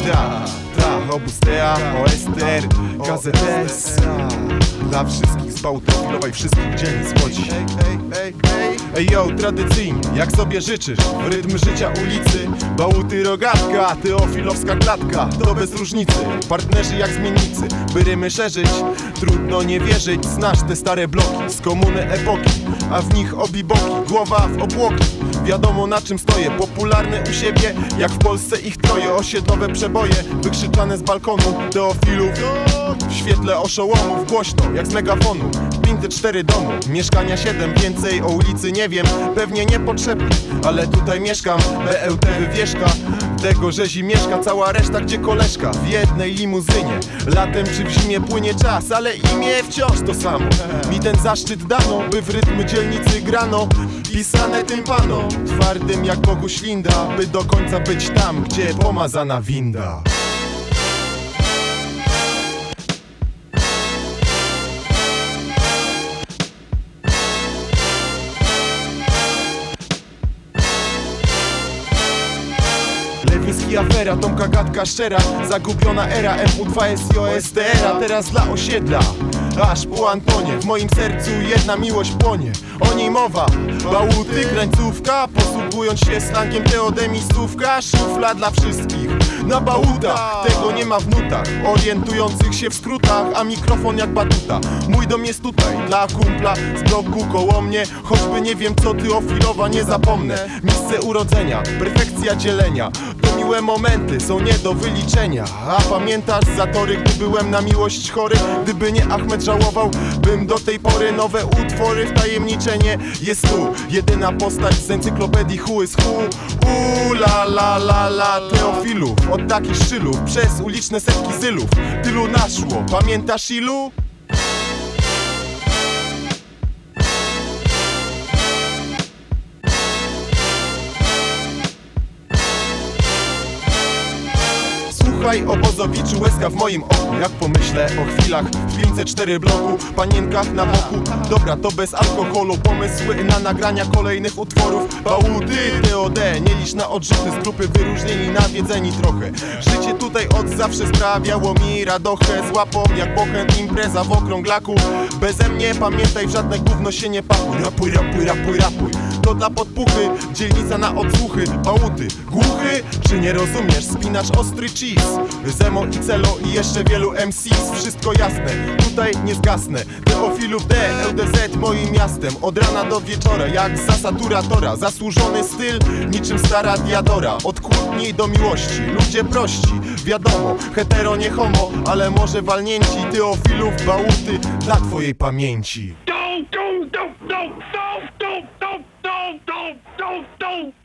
Obóz TEA, OSTR, KZS. Dla wszystkich z Bałtykowej, wszystkich dzielnic Łodzi. Ej yo, tradycyjnie, jak sobie życzysz, w rytm życia ulicy. Bałuty, rogatka, teofilowska klatka, to bez różnicy, partnerzy jak zmiennicy. By rymy szerzyć, trudno nie wierzyć. Znasz te stare bloki z komuny epoki, a w nich obiboki, głowa w obłoki. Wiadomo na czym stoję, popularny u siebie, jak w Polsce ich troje. Osiedlowe przeboje, wykrzyczane z balkonu teofilów. W świetle oszołomów, głośno jak z megafonu. 504 domu, mieszkania 7, więcej o ulicy nie wiem. Pewnie niepotrzebnie, ale tutaj mieszkam. BLT wywieszka, tego rzezi mieszka cała reszta, gdzie koleżka w jednej limuzynie. Latem czy w zimie płynie czas, ale imię wciąż to samo. Mi ten zaszczyt dano, by w rytm dzielnicy grano. Pisane tym pano, twardym jak Bogu ślinda, by do końca być tam, gdzie pomazana winda. Lewiński afera, Tomka gadka szczera, zagubiona era MU2S i OSTR-a. Teraz dla osiedla, aż po Antonie, w moim sercu jedna miłość płonie. O niej mowa, bałuty, krańcówka, posługując się slangiem TOD miejscówka. Szufla dla wszystkich, na bałutach, tego nie ma w nutach, orientujących się w skrótach, a mikrofon jak batuta. Mój dom jest tutaj, dla kumpla z bloku koło mnie, choćby nie wiem co teofilowa, nie zapomnę. Miejsce urodzenia, perfekcja dzielenia, to miłe momenty, są nie do wyliczenia. A pamiętasz zatory, gdy byłem na miłość chory? Gdyby nie Achmed żałował, bym do tej pory nowe utwory, wtajemniczenie. Jest tu jedyna postać z encyklopedii Who is Who. La la la la teofilów, od takich szylów, przez uliczne setki zylów. Tylu naszło, pamiętasz ilu? Słuchaj obozowiczu, łezka w moim oku, jak pomyślę o chwilach w 504 bloku, panienkach na boku. Dobra, to bez alkoholu, pomysły na nagrania kolejnych utworów. Bałuty, TOD, nie licz na odrzuty z grupy, wyróżnieni, nawiedzeni trochę. Życie tutaj od zawsze sprawiało mi radochę. Z łapą jak bochęt, impreza w okrąglaku. Beze mnie pamiętaj, w żadne gówno się nie pakuj. Rapuj, rapuj, rapuj, rapuj, to dla podpuchy, dzielnica na odsłuchy. Bałuty, głuchy, czy nie rozumiesz? Spinacz ostry cheese, Zemo i Celo i jeszcze wielu MCs. Wszystko jasne, tutaj nie zgasnę. Teofilów D, LDZ moim miastem. Od rana do wieczora, jak za saturatora. Zasłużony styl, niczym stara diadora. Od kłótni do miłości, ludzie prości. Wiadomo, hetero nie homo, ale może walnięci. Teofilów, bałuty, dla twojej pamięci. Don't